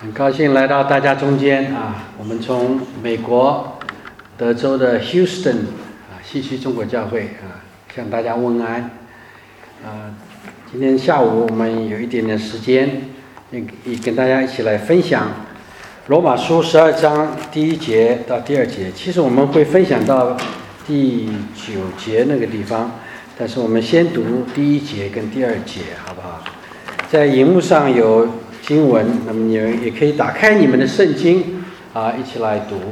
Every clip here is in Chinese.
很高兴来到大家中间啊！我们从美国德州的 Houston 西区中国教会向大家问安。今天下午我们有一点点时间，也跟大家一起来分享罗马书12章第1节到第2节。其实我们会分享到第9节那个地方，但是我们先读第1节跟第2节，好不好？在荧幕上有经文，那么你们也可以打开你们的圣经一起来读。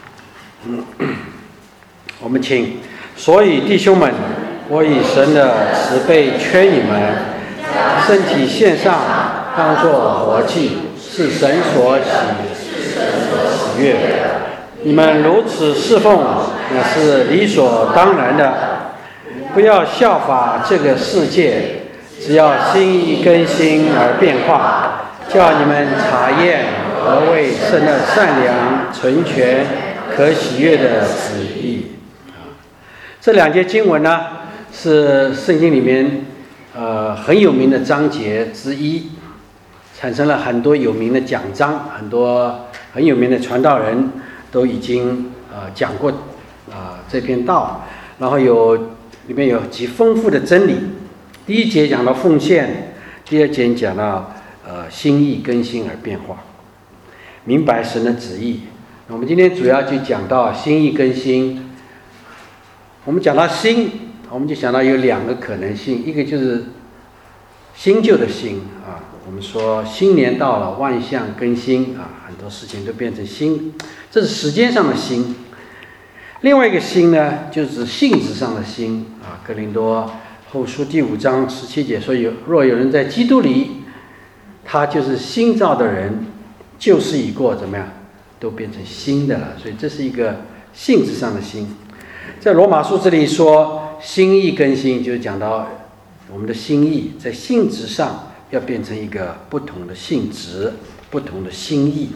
我们请。所以弟兄们，我以神的慈悲劝你们，身体献上，当作活祭，是神所喜悦的。你们如此侍奉，那是理所当然的。不要效法这个世界，只要心意更新而变化，叫你们查验何为神的善良、纯全、可喜悦的旨意。这2节经文呢，是圣经里面很有名的章节之一，产生了很多有名的讲章，很多很有名的传道人都已经讲过这篇道，然后里面有极丰富的真理。第1节讲到奉献，第2节讲到心意更新而变化，明白神的旨意。我们今天主要就讲到心意更新。我们讲到新，我们就想到有2个可能性，一个就是新旧的新我们说新年到了，万象更新很多事情都变成新，这是时间上的新。另外一个新呢，就是性质上的新哥林多后书第5章17节说，若有人在基督里，他就是新造的人，旧事已过，怎么样，都变成新的了。所以这是一个性质上的新。在罗马书这里说心意更新，就是讲到我们的心意在性质上要变成一个不同的性质，不同的心意。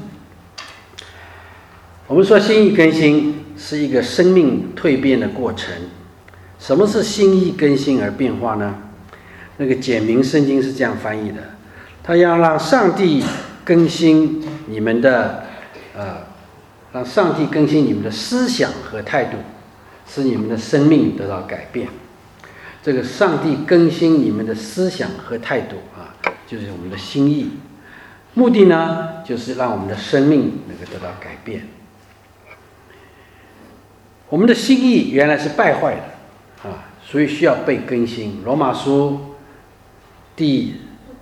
我们说心意更新是一个生命蜕变的过程。什么是心意更新而变化呢？那个简明圣经是这样翻译的，他要让上帝更新你们的让上帝更新你们的思想和态度，使你们的生命得到改变。这个上帝更新你们的思想和态度就是我们的心意。目的呢，就是让我们的生命能够得到改变。我们的心意原来是败坏的所以需要被更新。罗马书第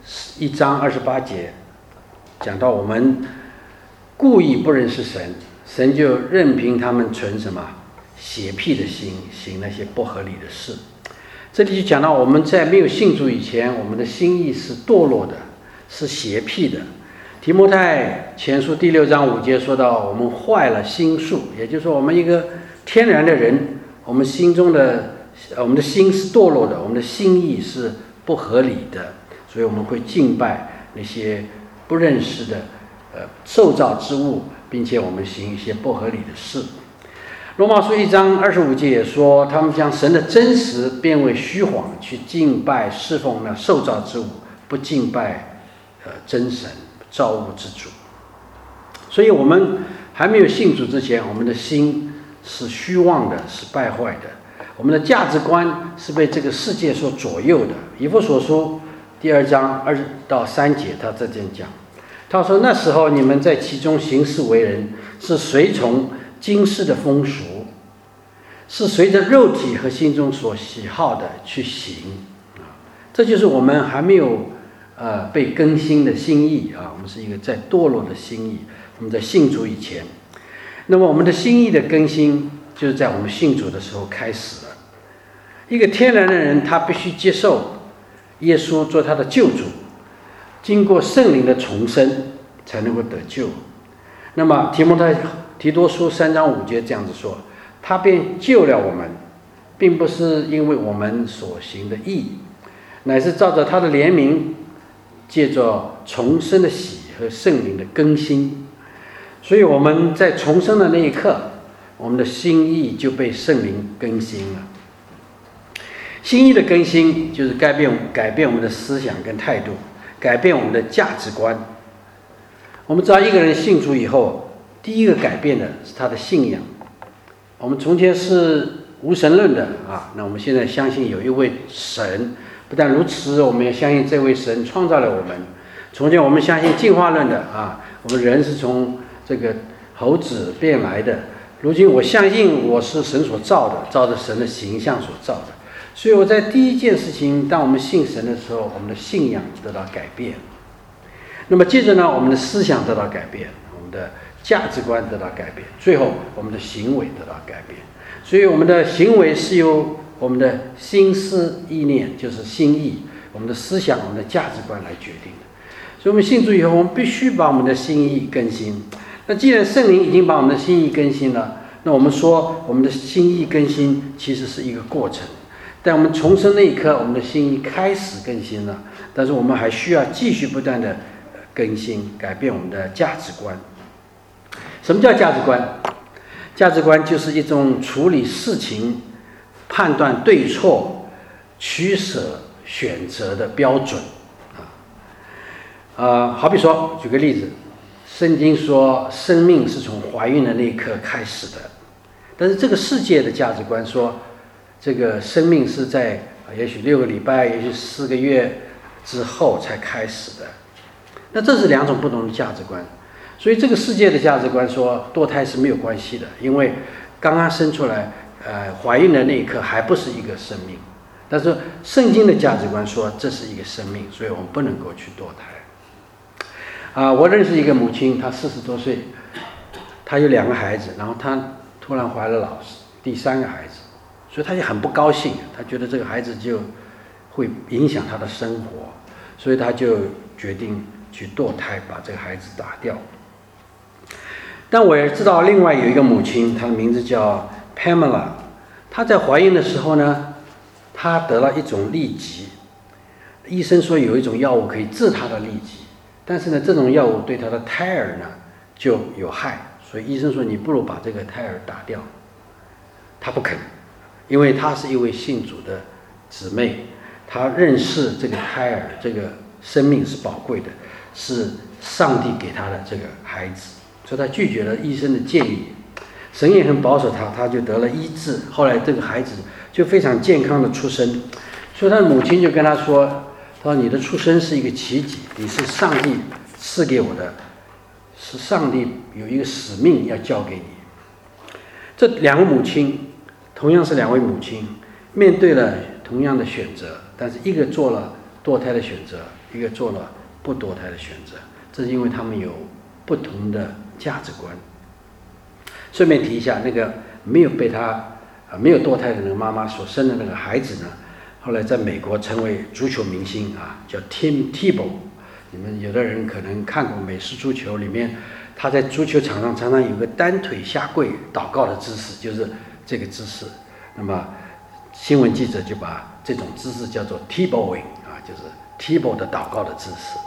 1章28节讲到，我们故意不认识神，神就任凭他们存什么邪僻的心，行那些不合理的事。这里就讲到我们在没有信主以前，我们的心意是堕落的，是邪僻的。提摩太前书第6章5节说到，我们坏了心术，也就是说我们一个天然的人，我们心中的我们的心是堕落的，我们的心意是不合理的，所以我们会敬拜那些不认识的受造之物，并且我们行一些不合理的事。罗马书1章25节也说，他们将神的真实变为虚谎，去敬拜侍奉那受造之物，不敬拜真神造物之主。所以我们还没有信主之前，我们的心是虚妄的，是败坏的，我们的价值观是被这个世界所左右的。以弗所书第2章2到3节他这样讲，他说，那时候你们在其中行事为人，是随从今世的风俗，是随着肉体和心中所喜好的去行这就是我们还没有被更新的心意我们是一个在堕落的心意。我们在信主以前，那么我们的心意的更新就是在我们信主的时候开始了。一个天然的人，他必须接受耶稣做他的救主，经过圣灵的重生才能够得救。那么提多书3章5节这样子说，他便救了我们，并不是因为我们所行的义，乃是照着他的怜悯，借着重生的喜和圣灵的更新。所以我们在重生的那一刻，我们的心意就被圣灵更新了。心意的更新就是改变我们的思想跟态度，改变我们的价值观。 我们知道一个人信主以后，第一个改变的是他的信仰。我们从前是无神论的啊，那我们现在相信有一位神。不但如此，我们也相信这位神创造了我们。从前我们相信进化论的啊，我们人是从这个猴子变来的。如今我相信我是神所造的，照着神的形象所造的。所以我在第一件事情，当我们信神的时候，我们的信仰得到改变。那么接着呢，我们的思想得到改变，我们的价值观得到改变，最后我们的行为得到改变。所以我们的行为是由我们的心思意念，就是心意，我们的思想，我们的价值观来决定的。所以我们信主以后，我们必须把我们的心意更新。那既然圣灵已经把我们的心意更新了，那我们说我们的心意更新其实是一个过程。在我们重生那一刻，我们的心意开始更新了，但是我们还需要继续不断的更新，改变我们的价值观。什么叫价值观？价值观就是一种处理事情、判断对错、取舍、选择的标准。好比说，举个例子，圣经说生命是从怀孕的那一刻开始的，但是这个世界的价值观说，这个生命是在也许6个礼拜，也许4个月之后才开始的。那这是两种不同的价值观。所以这个世界的价值观说堕胎是没有关系的，因为刚刚生出来，怀孕的那一刻还不是一个生命。但是圣经的价值观说这是一个生命，所以我们不能够去堕胎。我认识一个母亲，她40多岁，她有2个孩子，然后她突然怀了第3个孩子，所以她也很不高兴，她觉得这个孩子就会影响她的生活，所以她就决定去堕胎，把这个孩子打掉。但我也知道另外有一个母亲，她的名字叫 Pamela， 她在怀孕的时候呢，她得了一种痢疾，医生说有一种药物可以治她的痢疾，但是呢，这种药物对她的胎儿呢就有害，所以医生说你不如把这个胎儿打掉。她不肯，因为她是一位信主的姊妹，她认识这个胎儿，这个生命是宝贵的，是上帝给她的这个孩子，所以她拒绝了医生的建议。神也很保守她，她就得了医治，后来这个孩子就非常健康的出生。所以她的母亲就跟她说，她说你的出生是一个奇迹，你是上帝赐给我的，是上帝有一个使命要交给你。这2个母亲同样是2位母亲，面对了同样的选择，但是一个做了堕胎的选择，一个做了不堕胎的选择，这是因为他们有不同的价值观。顺便提一下，那个没有堕胎的那个妈妈所生的那个孩子呢，后来在美国成为足球明星叫 Tim Tebow。你们有的人可能看过美式足球，里面他在足球场上常常有个单腿下跪祷告的姿势，就是这个姿势。那么新闻记者就把这种姿势叫做 Tebowing 就是 Tebow 的祷告的姿势。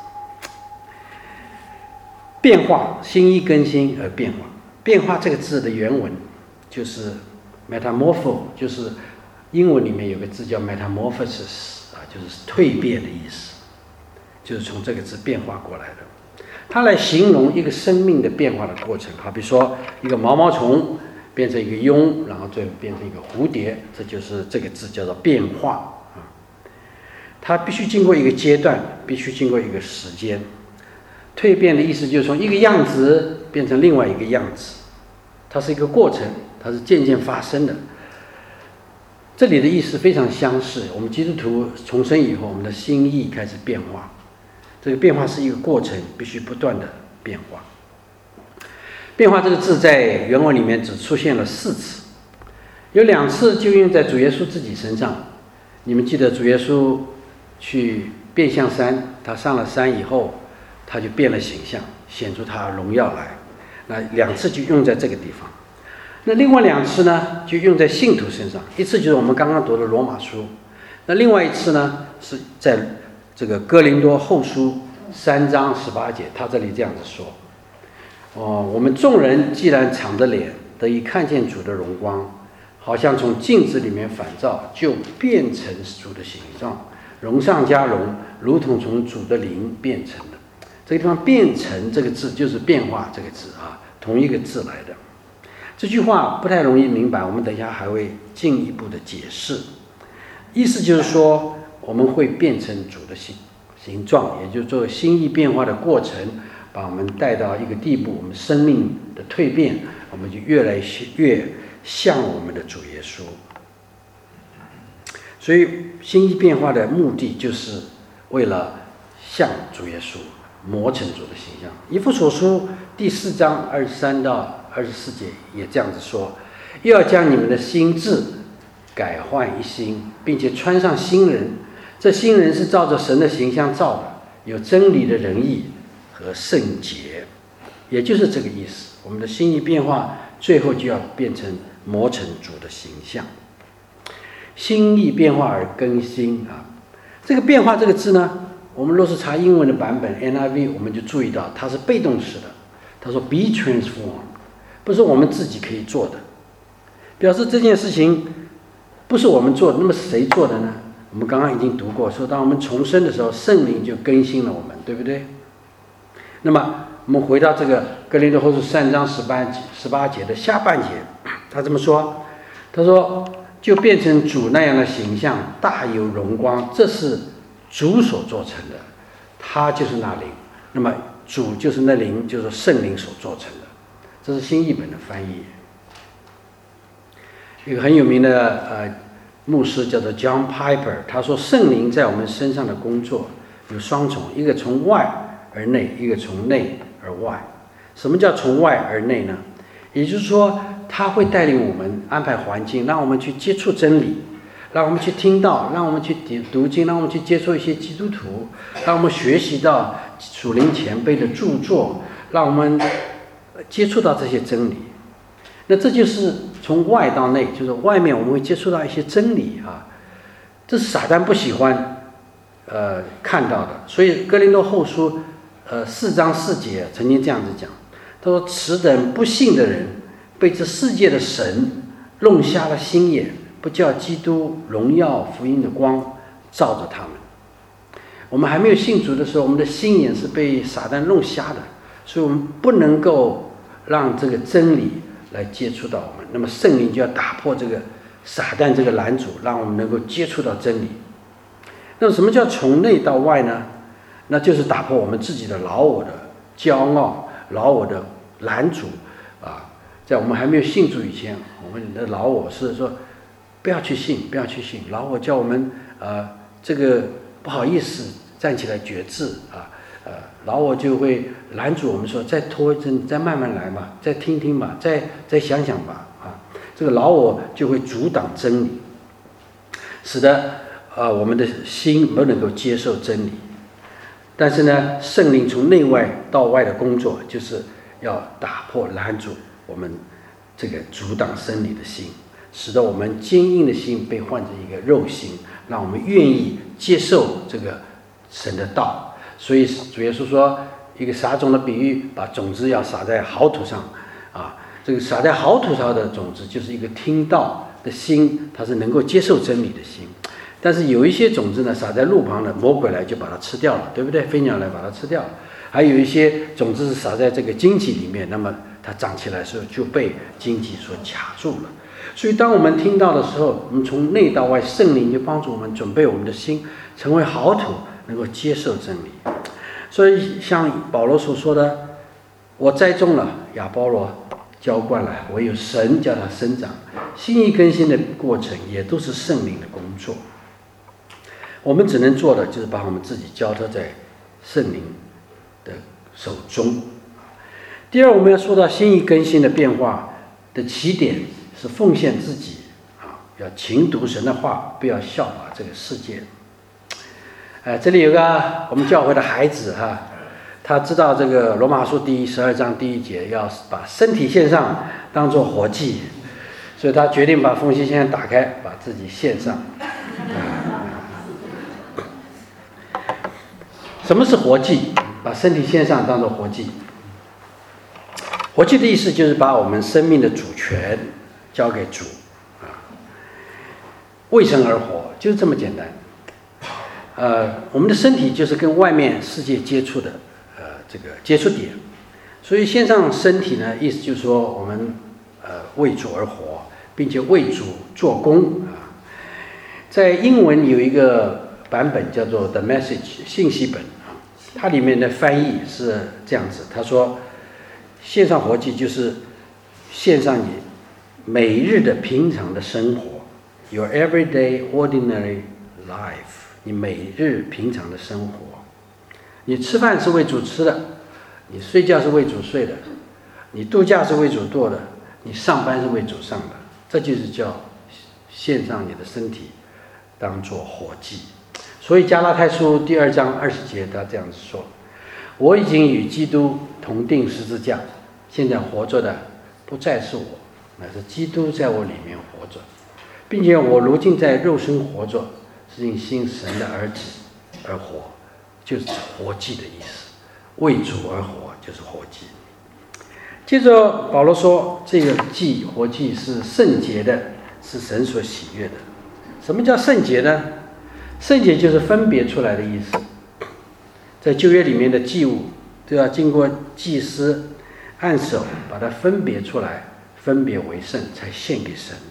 变化，心意更新而变化。变化这个字的原文就是 metamorpho， 就是英文里面有个字叫 metamorphosis， 就是蜕变的意思，就是从这个字变化过来的。它来形容一个生命的变化的过程，好比说一个毛毛虫变成一个蛹，然后最后变成一个蝴蝶，这就是这个字叫做变化。它必须经过一个阶段，必须经过一个时间。蜕变的意思就是从一个样子变成另外一个样子，它是一个过程，它是渐渐发生的。这里的意思非常相似，我们基督徒重生以后，我们的心意开始变化，这个变化是一个过程，必须不断的变化。变化这个字在原文里面只出现了4次，有2次就用在主耶稣自己身上。你们记得主耶稣去变相山，他上了山以后，他就变了形象，显出他荣耀来。那2次就用在这个地方。那另外2次呢，就用在信徒身上。一次就是我们刚刚读的罗马书，那另外一次呢，是在这个哥林多后书3章18节，他这里这样子说：我们众人既然敞着脸得以看见主的荣光，好像从镜子里面反照，就变成主的形状，荣上加荣，如同从主的灵变成的。 这个地方变成这个字就是变化这个字啊，同一个字来的。这句话不太容易明白，我们等一下还会进一步的解释。意思就是说，我们会变成主的形状，也就是说心意变化的过程，把我们带到一个地步，我们生命的蜕变，我们就越来越像我们的主耶稣。所以心意变化的目的就是为了像主耶稣，磨成主的形象。以弗所书第4章23到24节也这样子说，又要将你们的心志改换一新，并且穿上新人。这新人是照着神的形象造的，有真理的仁义和圣洁，也就是这个意思。我们的心意变化，最后就要变成磨成主的形象。心意变化而更新啊，这个变化这个字呢，我们若是查英文的版本 NIV， 我们就注意到它是被动式的。他说 be transformed， 不是我们自己可以做的，表示这件事情不是我们做的。那么是谁做的呢？我们刚刚已经读过，说当我们重生的时候，圣灵就更新了我们，对不对？那么我们回到这个哥林多后书3章18节的下半节，他这么说，他说就变成主那样的形象，大有荣光，这是主所做成的，他就是那灵。那么主就是那灵，就是圣灵所做成的。这是新译本的翻译。一个很有名的牧师叫做 John Piper， 他说圣灵在我们身上的工作有双重，一个从外而内，一个从内而外。什么叫从外而内呢？也就是说，他会带领我们安排环境，让我们去接触真理，让我们去听到，让我们去读经，让我们去接触一些基督徒，让我们学习到属灵前辈的著作，让我们接触到这些真理。那这就是从外到内，就是外面我们会接触到一些真理啊，这是撒旦不喜欢看到的。所以哥林多后书4章4节曾经这样子讲，他说此等不信的人被这世界的神弄瞎了心眼，不叫基督荣耀福音的光照着他们。我们还没有信主的时候，我们的心眼是被撒旦弄瞎的，所以我们不能够让这个真理来接触到我们。那么圣灵就要打破这个撒旦这个拦阻，让我们能够接触到真理。那么什么叫从内到外呢？那就是打破我们自己的老我的骄傲，老我的拦阻啊。在我们还没有信主以前，我们的老我是说不要去信，不要去信。老我叫我们这个不好意思站起来决志啊，老我就会拦阻我们说再拖一阵，再慢慢来吧，再听听吧，再想想吧啊。这个老我就会阻挡真理，使得我们的心不能够接受真理。但是呢，圣灵从内外到外的工作，就是要打破拦阻我们这个阻挡真理的心，使得我们坚硬的心被换成一个肉心，让我们愿意接受这个神的道。所以主耶稣说，一个撒种的比喻，把种子要撒在好土上啊。这个撒在好土上的种子，就是一个听道的心，它是能够接受真理的心。但是有一些种子呢，撒在路旁的，魔鬼来就把它吃掉了，对不对？飞鸟来把它吃掉了。还有一些种子是撒在这个荆棘里面，那么它长起来的时候就被荆棘所卡住了。所以当我们听到的时候，我们从内到外，圣灵就帮助我们准备我们的心，成为好土，能够接受真理。所以像保罗所说的，我栽种了，亚波罗浇灌了，唯有神叫它生长。心意更新的过程也都是圣灵的工作。我们只能做的就是把我们自己交托在圣灵的手中。第二，我们要说到心意更新的变化的起点是奉献自己啊，要勤读神的话，不要效法这个世界。这里有个我们教会的孩子哈，他知道这个罗马书第12章第1节要把身体献上当作活祭，所以他决定把奉献箱打开，把自己献上。什么是活祭？把身体献上当作活祭。活祭的意思就是把我们生命的主权交给主啊，为神而活，就是这么简单。我们的身体就是跟外面世界接触的这个接触点。所以献上身体呢，意思就是说我们为主而活，并且为主做工啊。在英文有一个版本叫做 The Message 信息本啊，它里面的翻译是这样子，他说献上活祭就是献上你每日的平常的生活 ，Your everyday ordinary life， 你每日平常的生活。你吃饭是为主吃的，你睡觉是为主睡的，你度假是为主度的，你上班是为主上的，这就是叫献上你的身体当作活祭。所以加拉太书第2章20节他这样子说：我已经与基督同定十字架，现在活着的不再是我，乃是基督在我里面活着，并且我如今在肉身活着，是因信神的儿子而活，就是活祭的意思。为主而活就是活祭。接着保罗说，这个祭活祭是圣洁的，是神所喜悦的。什么叫圣洁呢？圣洁就是分别出来的意思。在旧约里面的祭物都要经过祭司按手把它分别出来，分别为圣，才献给神。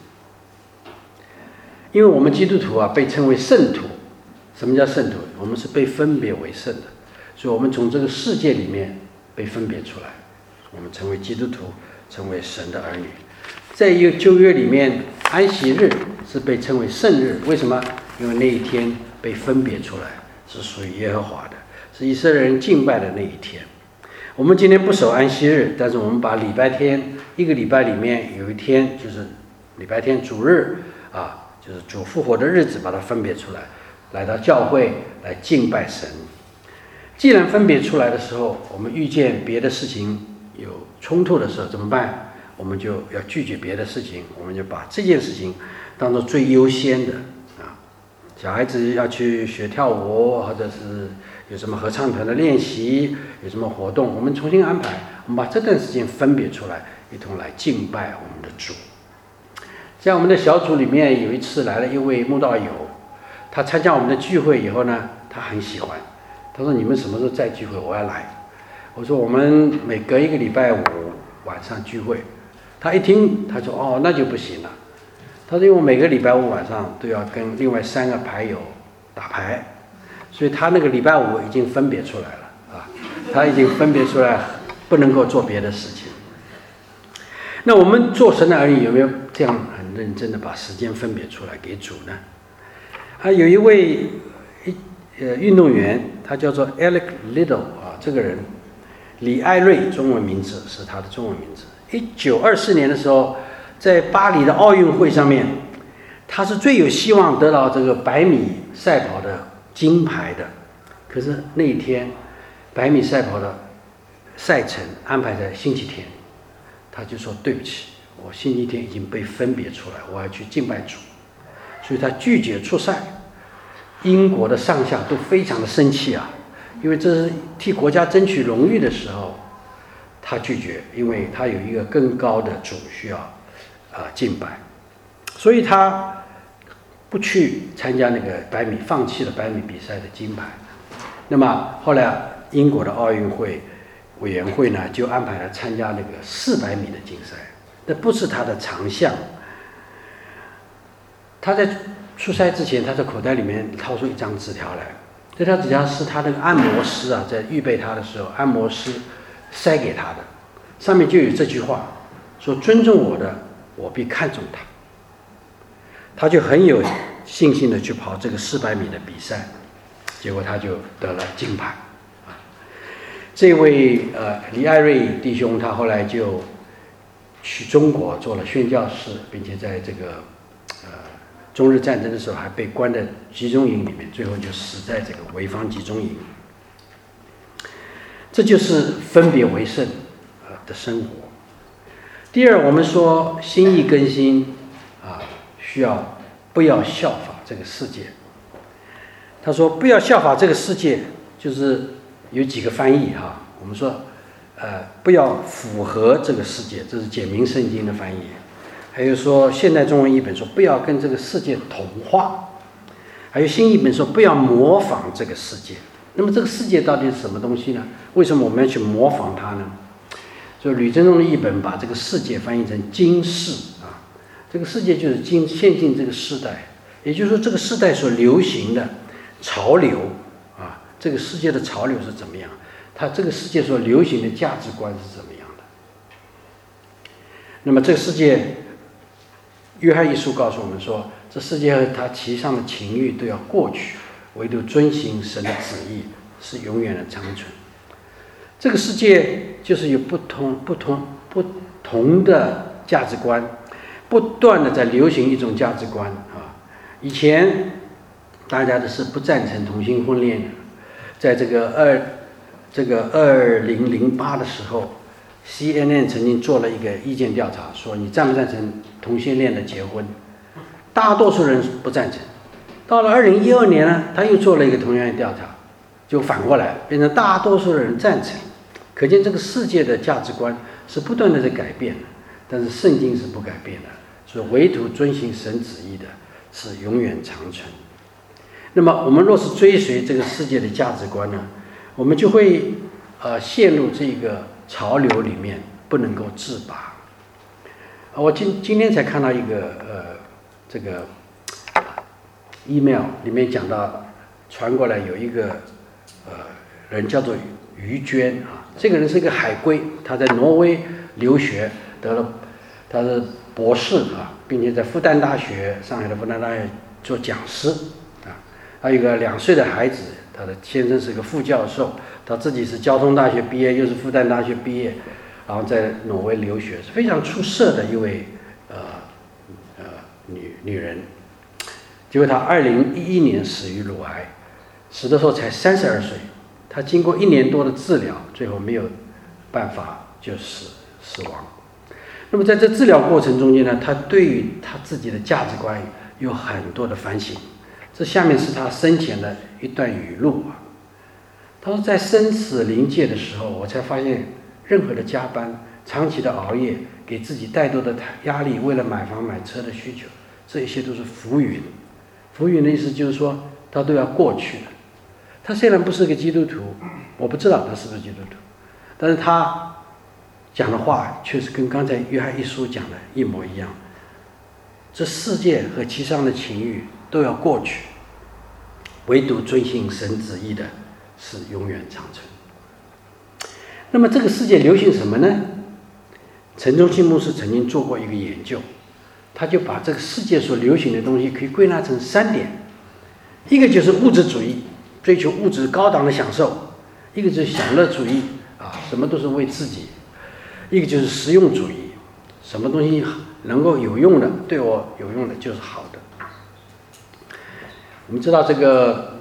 因为我们基督徒啊被称为圣徒。什么叫圣徒？我们是被分别为圣的，所以我们从这个世界里面被分别出来，我们成为基督徒，成为神的儿女。在旧约里面，安息日是被称为圣日，为什么？因为那一天被分别出来，是属于耶和华的，是以色列人敬拜的那一天。我们今天不守安息日，但是我们把礼拜天一个礼拜里面有一天就是礼拜天主日啊，就是主复活的日子，把它分别出来，来到教会来敬拜神。既然分别出来的时候，我们遇见别的事情有冲突的时候怎么办？我们就要拒绝别的事情，我们就把这件事情当作最优先的啊。小孩子要去学跳舞，或者是有什么合唱团的练习，有什么活动，我们重新安排，我们把这段时间分别出来，一同来敬拜我们的主。在我们的小组里面，有一次来了一位慕道友，他参加我们的聚会以后呢，他很喜欢，他说：“你们什么时候再聚会？我要来。”我说：“我们每隔一个礼拜五晚上聚会。”他一听，他说：“哦，那就不行了。”他说：“因为我每个礼拜五晚上都要跟另外3个牌友打牌，所以他那个礼拜五已经分别出来了啊，他已经分别出来，不能够做别的事情。”那我们做神的儿女有没有这样很认真的把时间分别出来给主呢？有一位运动员，他叫做 Alec Liddell 啊，这个人李艾瑞，中文名字是他的中文名字。1924年的时候，在巴黎的奥运会上面，他是最有希望得到这个100米赛跑的金牌的。可是那一天100米赛跑的赛程安排在星期天，他就说：“对不起，我星期天已经被分别出来，我要去敬拜主。”所以他拒绝出赛。英国的上下都非常的生气啊，因为这是替国家争取荣誉的时候，他拒绝，因为他有一个更高的主需要敬拜，所以他不去参加那个100米，放弃了100米比赛的金牌。那么后来英国的奥运会委员会呢，就安排他参加那个400米的竞赛，那不是他的长项。他在出赛之前，他在口袋里面掏出一张纸条来，这张纸条是他那个按摩师啊，在预备他的时候，按摩师塞给他的，上面就有这句话，说：“尊重我的，我必看重他。”他就很有信心的去跑这个400米的比赛，结果他就得了金牌。这位李艾瑞弟兄，他后来就去中国做了宣教士，并且在这个中日战争的时候还被关在集中营里面，最后就死在这个潍坊集中营。这就是分别为圣的生活。第二，我们说心意更新需要不要效法这个世界。他说不要效法这个世界，就是有几个翻译哈。我们说不要符合这个世界，这是简明圣经的翻译。还有说现代中文译本说不要跟这个世界同化，还有新译本说不要模仿这个世界。 那么这个世界到底是什么东西呢？为什么我们要去模仿它呢？所以吕振中的译本把这个世界翻译成今世啊，这个世界就是现今这个世代，也就是说这个世代所流行的潮流啊，这个世界的潮流是怎么样？它这个世界所流行的价值观是怎么样的？那么这个世界，约翰一书告诉我们说，这世界和它其上的情欲都要过去，唯独遵行神的旨意是永远的长存。这个世界就是有不同的价值观，不断的在流行一种价值观啊。以前大家都是不赞成同性婚恋的，在这个2008的时候 ，CNN 曾经做了一个意见调查，说你赞不赞成同性恋的结婚？大多数人不赞成。到了2012年呢，他又做了一个同样的调查，就反过来变成大多数人赞成。可见这个世界的价值观是不断的在改变的，但是圣经是不改变的，所以唯独遵行神旨意的是永远长存。那么我们若是追随这个世界的价值观呢，我们就会陷入这个潮流里面，不能够自拔。我今天才看到一个这个 email 里面讲到，传过来有一个人叫做于娟啊，这个人是一个海归，他在挪威留学，得了他的博士啊，并且在复旦大学，上海的复旦大学做讲师啊。还有一个2岁的孩子，他的先生是个副教授，他自己是交通大学毕业，又是复旦大学毕业，然后在挪威留学，是非常出色的一位女人。结果她2011年死于乳癌，死的时候才32岁。她经过1年多的治疗，最后没有办法就死亡。那么在这治疗过程中间呢，她对于她自己的价值观有很多的反省。这下面是她生前的一段语录啊。她说，在生死临界的时候，我才发现任何的加班、长期的熬夜，给自己太多的压力，为了买房买车的需求，这一些都是浮云。浮云的意思就是说，它都要过去了。他虽然不是个基督徒，我不知道他是不是基督徒，但是他讲的话确实跟刚才约翰一书讲的一模一样。这世界和其上的情欲都要过去，唯独遵行神旨意的是永远长存。那么这个世界流行什么呢？陈忠信牧师曾经做过一个研究，他就把这个世界所流行的东西可以归纳成3点，一个就是物质主义，追求物质高档的享受；一个就是享乐主义啊，什么都是为自己；一个就是实用主义，什么东西能够有用的，对我有用的就是好的。我们知道这个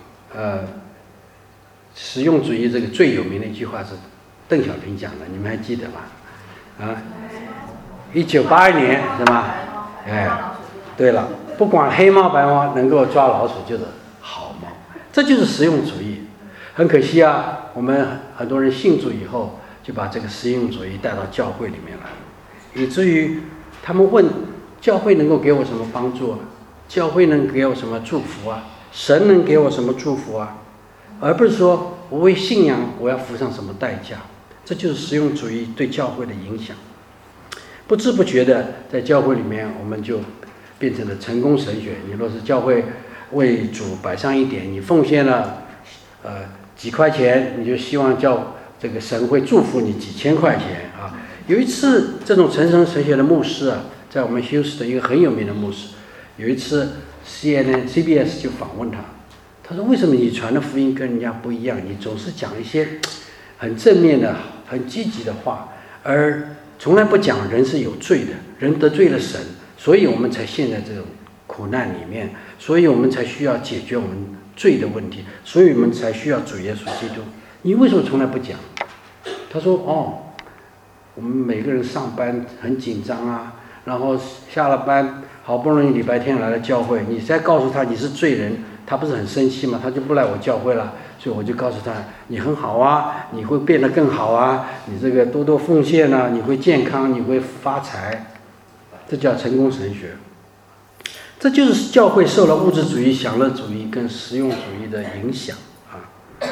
实用主义这个最有名的一句话是邓小平讲的，你们还记得吧？啊，1982年是吧？哎，对了，不管黑猫白猫，能够抓老鼠就是好猫，这就是实用主义。很可惜啊，我们很多人信主以后，就把这个实用主义带到教会里面来，以至于他们问教会能够给我什么帮助啊？教会能给我什么祝福啊？神能给我什么祝福啊？而不是说我为信仰我要付上什么代价。这就是实用主义对教会的影响。不知不觉的，在教会里面，我们就变成了成功神学。你若是教会为主摆上一点，你奉献了几块钱，你就希望叫这个神会祝福你几千块钱啊。有一次，这种成功神学的牧师啊，在我们休斯的一个很有名的牧师，有一次 CBS 就访问他，他说：“为什么你传的福音跟人家不一样？你总是讲一些很正面的、很积极的话，而从来不讲人是有罪的，人得罪了神，所以我们才陷在这种苦难里面，所以我们才需要解决我们罪的问题，所以我们才需要主耶稣基督。你为什么从来不讲？”他说：“我们每个人上班很紧张啊，然后下了班好不容易礼拜天来了教会，你再告诉他你是罪人，他不是很生气吗？他就不来我教会了。所以我就告诉他，你很好啊，你会变得更好啊，你这个多多奉献啊，你会健康，你会发财。这叫成功神学。这就是教会受了物质主义、享乐主义跟实用主义的影响啊。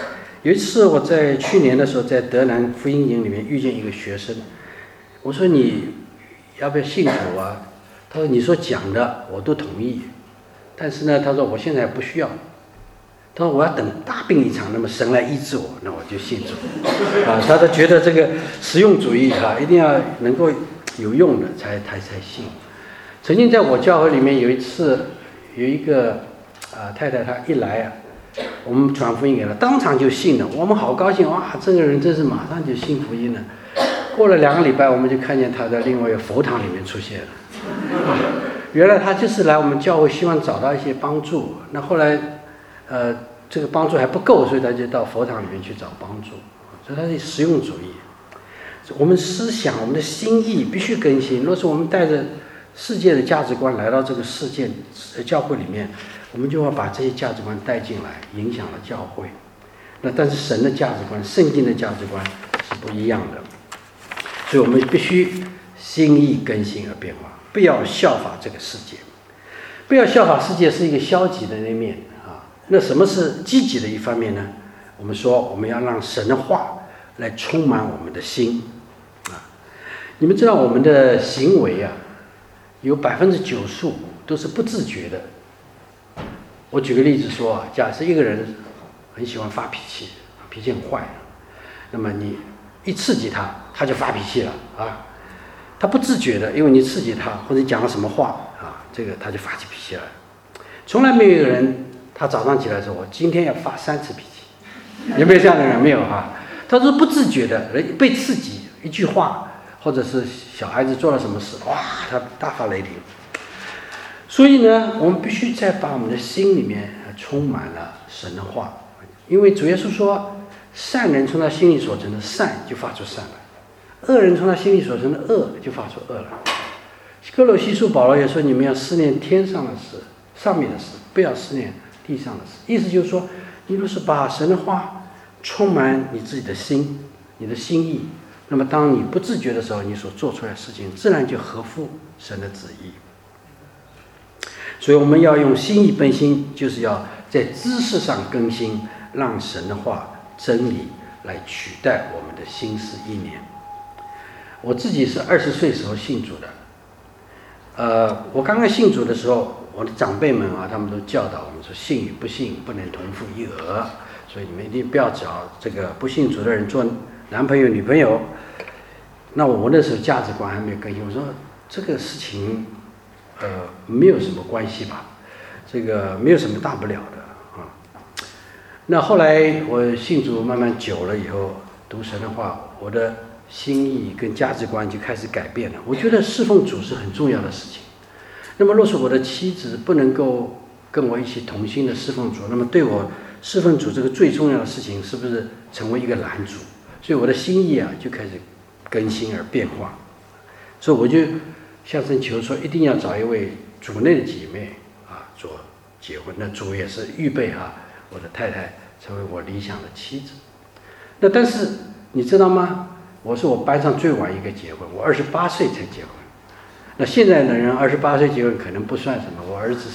有一次我在去年的时候，在德南福音营里面遇见一个学生，我说你要不要信主啊？他说你说讲的我都同意，但是呢，他说我现在不需要。他说我要等大病一场，那么神来医治我，那我就信主。他都觉得这个实用主义一定要能够有用的才信。曾经在我教会里面有一次，有一个太太，她一来我们传福音给她，当场就信了，我们好高兴，哇，这个人真是马上就信福音了。过了2个礼拜，我们就看见她在另外一个佛堂里面出现了。原来她就是来我们教会，希望找到一些帮助。那后来这个帮助还不够，所以他就到佛堂里面去找帮助。所以他是实用主义。我们思想、我们的心意必须更新。若是我们带着世界的价值观来到这个世界教会里面，我们就要把这些价值观带进来，影响了教会。那但是神的价值观、圣经的价值观是不一样的，所以我们必须心意更新而变化，不要效法这个世界。不要效法世界是一个消极的那面啊。那什么是积极的一方面呢？我们说我们要让神的话来充满我们的心啊。你们知道我们的行为啊，有95%都是不自觉的。我举个例子说啊，假设一个人很喜欢发脾气，脾气很坏，那么你一刺激他，他就发脾气了啊。他不自觉的，因为你刺激他或者讲了什么话啊，这个他就发起脾气来。从来没有一个人他早上起来说我今天要发3次脾气，有没有这样的人？没有哈。他是不自觉的，人被刺激一句话，或者是小孩子做了什么事，哇，他大发雷霆。所以呢，我们必须再把我们的心里面充满了神的话，因为主耶稣说，善人从他心里所成的善就发出善来，恶人从他心里所成的恶就发出恶来。哥罗西书保罗也说，你们要思念天上的事，上面的事，不要思念地上的事。意思就是说，你若是把神的话充满你自己的心，你的心意，那么当你不自觉的时候，你所做出来的事情自然就合乎神的旨意。所以我们要用心意更新，就是要在知识上更新，让神的话真理来取代我们的心思意念。我自己是20岁时候信主的。我刚刚信主的时候，我的长辈们啊，他们都教导我们说，信与不信不能同负一讹，所以你们一定不要找这个不信主的人做男朋友女朋友。那我那时候价值观还没有更新，我说这个事情没有什么关系吧，这个没有什么大不了的啊。那后来我信主慢慢久了以后，读神的话，我的心意跟价值观就开始改变了。我觉得侍奉主是很重要的事情。那么若是我的妻子不能够跟我一起同心的侍奉主，那么对我侍奉主这个最重要的事情是不是成为一个拦阻？所以我的心意啊就开始更新而变化。所以我就向神求说，一定要找一位主内的姐妹啊做结婚。那主也是预备我的太太成为我理想的妻子。那但是你知道吗？我是我班上最晚一个结婚，我28岁才结婚。那现在的人28岁结婚可能不算什么，我儿子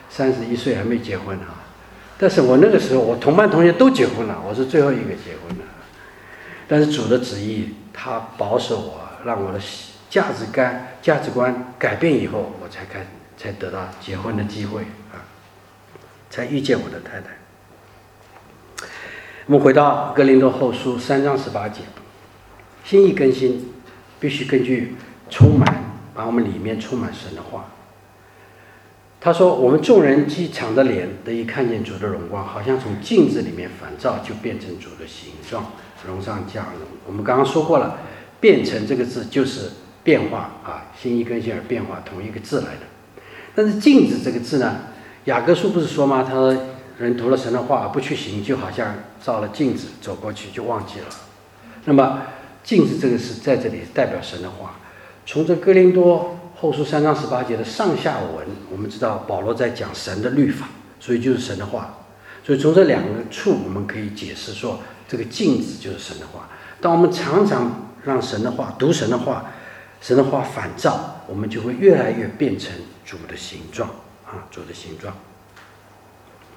31岁还没结婚啊。但是我那个时候，我同班同学都结婚了，我是最后一个结婚的。但是主的旨意，他保守我，让我的价值观改变以后，我才得到结婚的机会啊，才遇见我的太太。我们回到哥林多后书3章18节，心意更新必须根据把我们里面充满神的话。他说，我们众人既敞着脸得以看见主的荣光，好像从镜子里面反照，就变成主的形状，荣上加荣。我们刚刚说过了，变成这个字就是变化啊，心意更新而变化，同一个字来的。但是镜子这个字呢，雅各书不是说吗？他说人读了神的话不去行，就好像照了镜子走过去就忘记了。那么镜子这个是在这里代表神的话。从这哥林多后书3章18节的上下文，我们知道保罗在讲神的律法，所以就是神的话。所以从这两个处我们可以解释说，这个镜子就是神的话。当我们常常让神的话读神的话，神的话反照，我们就会越来越变成主的形状啊，主的形状。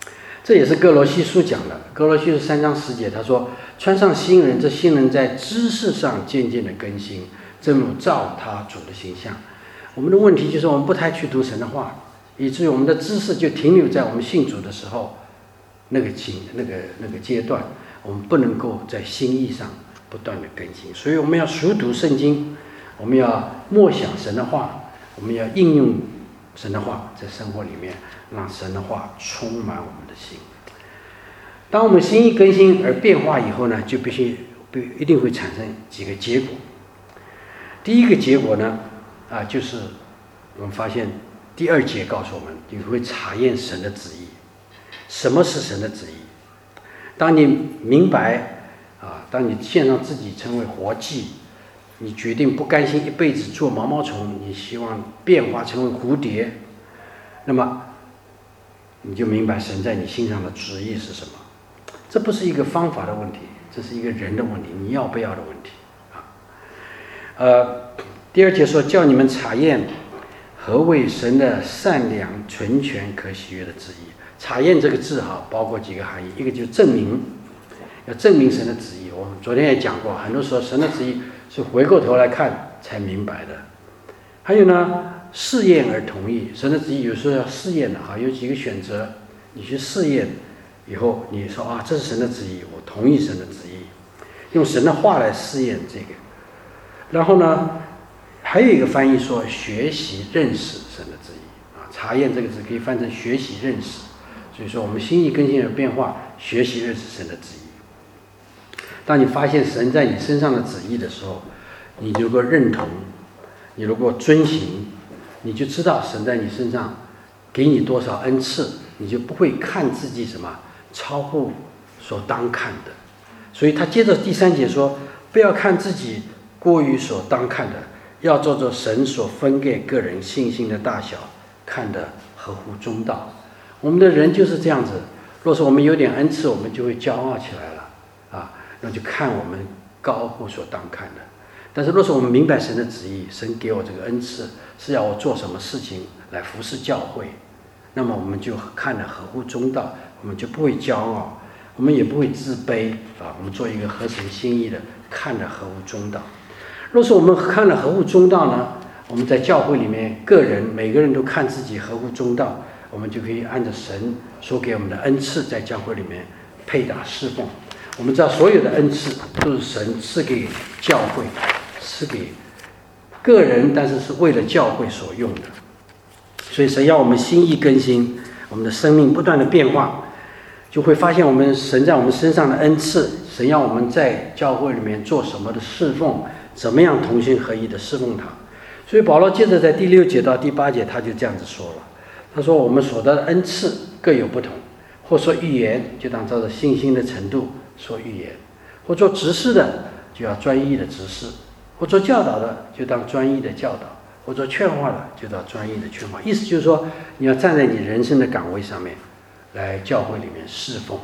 这也是哥罗西书讲的，哥罗西书3章10节，他说：“穿上新人，这新人在知识上渐渐的更新，正如照他主的形象。”我们的问题就是我们不太去读神的话，以至于我们的知识就停留在我们信主的时候那个阶段，我们不能够在心意上不断的更新。所以我们要熟读圣经，我们要默想神的话，我们要应用神的话在生活里面，让神的话充满我们的心。当我们心意更新而变化以后呢，就一定会产生几个结果。第一个结果呢，就是我们发现第2节告诉我们，你会查验神的旨意。什么是神的旨意？当你明白当你献上自己成为活祭，你决定不甘心一辈子做毛毛虫，你希望变化成为蝴蝶，那么你就明白神在你心上的旨意是什么。这不是一个方法的问题，这是一个人的问题，你要不要的问题第2节说，叫你们查验何为神的善良、纯全、可喜悦的旨意。查验这个字包括几个含义，一个就是证明，要证明神的旨意。我们昨天也讲过，很多时候神的旨意是回过头来看才明白的。还有呢，试验而同意，神的旨意有时候要试验的有几个选择，你去试验以后，你说这是神的旨意，我同意神的旨意，用神的话来试验这个。然后呢，还有一个翻译说学习认识神的旨意查验这个字可以翻成学习认识。所以说我们心意更新而变化，学习认识神的旨意。当你发现神在你身上的旨意的时候，你如果认同，你如果遵行，你就知道神在你身上给你多少恩赐，你就不会看自己什么超乎所当看的。所以他接着第3节说，不要看自己过于所当看的，要照着神所分给个人信心的大小看得合乎中道。我们的人就是这样子，若是我们有点恩赐，我们就会骄傲起来了那就看我们高乎所当看的。但是若是我们明白神的旨意，神给我这个恩赐是要我做什么事情来服侍教会，那么我们就看得合乎中道，我们就不会骄傲，我们也不会自卑我们做一个合神心意的，看得合乎中道。若是我们看得合乎中道呢，我们在教会里面每个人都看自己合乎中道，我们就可以按照神所给我们的恩赐在教会里面配搭侍奉。我们知道所有的恩赐都是神赐给教会，赐给个人，但是是为了教会所用的。所以神要我们心意更新，我们的生命不断的变化，就会发现神在我们身上的恩赐，神要我们在教会里面做什么的侍奉，怎么样同心合一的侍奉他。所以保罗接着在第6节到第8节他就这样子说了，他说我们所得的恩赐各有不同，或说预言就当照着信心的程度说预言，或做执事的就要专一的执事，或做教导的就当专一的教导，或做劝化的就当专一的劝化。意思就是说，你要站在你人生的岗位上面来教会里面侍奉。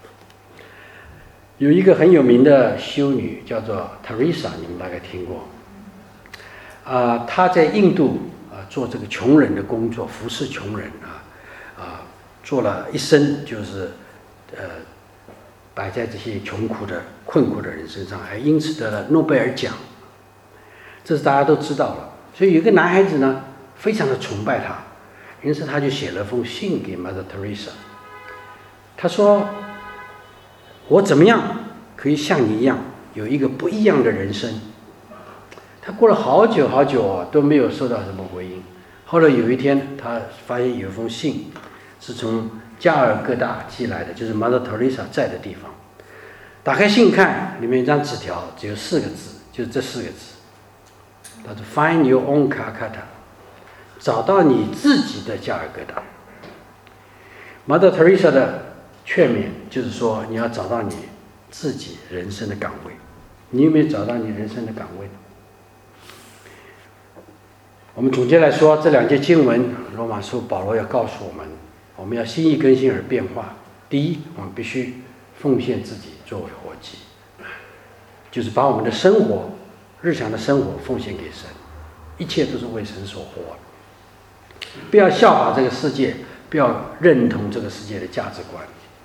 有一个很有名的修女叫做 Teresa， 你们大概听过她在印度做这个穷人的工作，服侍穷人做了一生，就是摆在这些穷苦的困苦的人身上，还因此得了诺贝尔奖，这是大家都知道了。所以有一个男孩子呢非常的崇拜他，因此他就写了封信给 Mother Teresa， 他说我怎么样可以像你一样有一个不一样的人生。他过了好久好久都没有收到什么回应。后来有一天他发现有一封信是从加尔各答寄来的，就是 Mother Teresa 在的地方。打开信看，里面一张纸条，只有4个字，就是这4个字，他说 Find your own Calcutta， 找到你自己的加尔各答。Mother Teresa 的劝勉就是说，你要找到你自己人生的岗位。你有没有找到你人生的岗位？我们总结来说，这2节经文，罗马书保罗要告诉我们，我们要心意更新而变化。第一，我们必须奉献自己作为活祭，就是把我们的生活、日常的生活奉献给神，一切都是为神所活。不要效法这个世界，不要认同这个世界的价值观，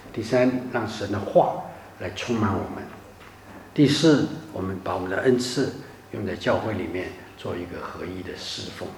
第三，让神的话来充满我们；第四，我们把我们的恩赐用在教会里面，做一个合一的侍奉。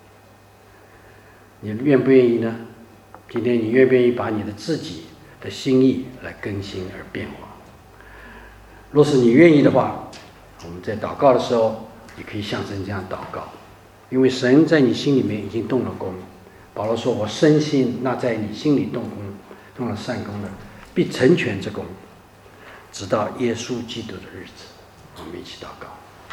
你愿不愿意呢？今天你愿不愿意把你的自己的心意来更新而变化？若是你愿意的话，我们在祷告的时候，你可以像神这样祷告，因为神在你心里面已经动了工。保罗说：“我深信那在你心里动工、动了善工的，必成全这工，直到耶稣基督的日子。”我们一起祷告。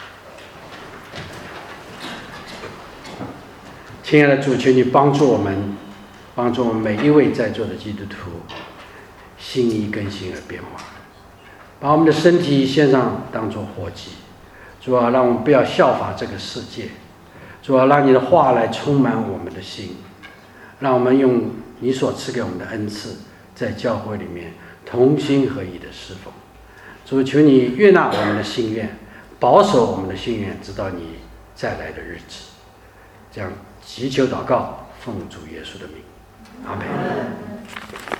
亲爱的主，求你帮助我们，帮助我们每一位在座的基督徒心意更新而变化，把我们的身体献上当作活祭。主啊，让我们不要效法这个世界。主啊，让你的话来充满我们的心，让我们用你所赐给我们的恩赐，在教会里面同心合意的侍奉。主，求你悦纳我们的心愿，保守我们的心愿，直到你再来的日子。这样祈求祷告，奉主耶稣的名，阿们。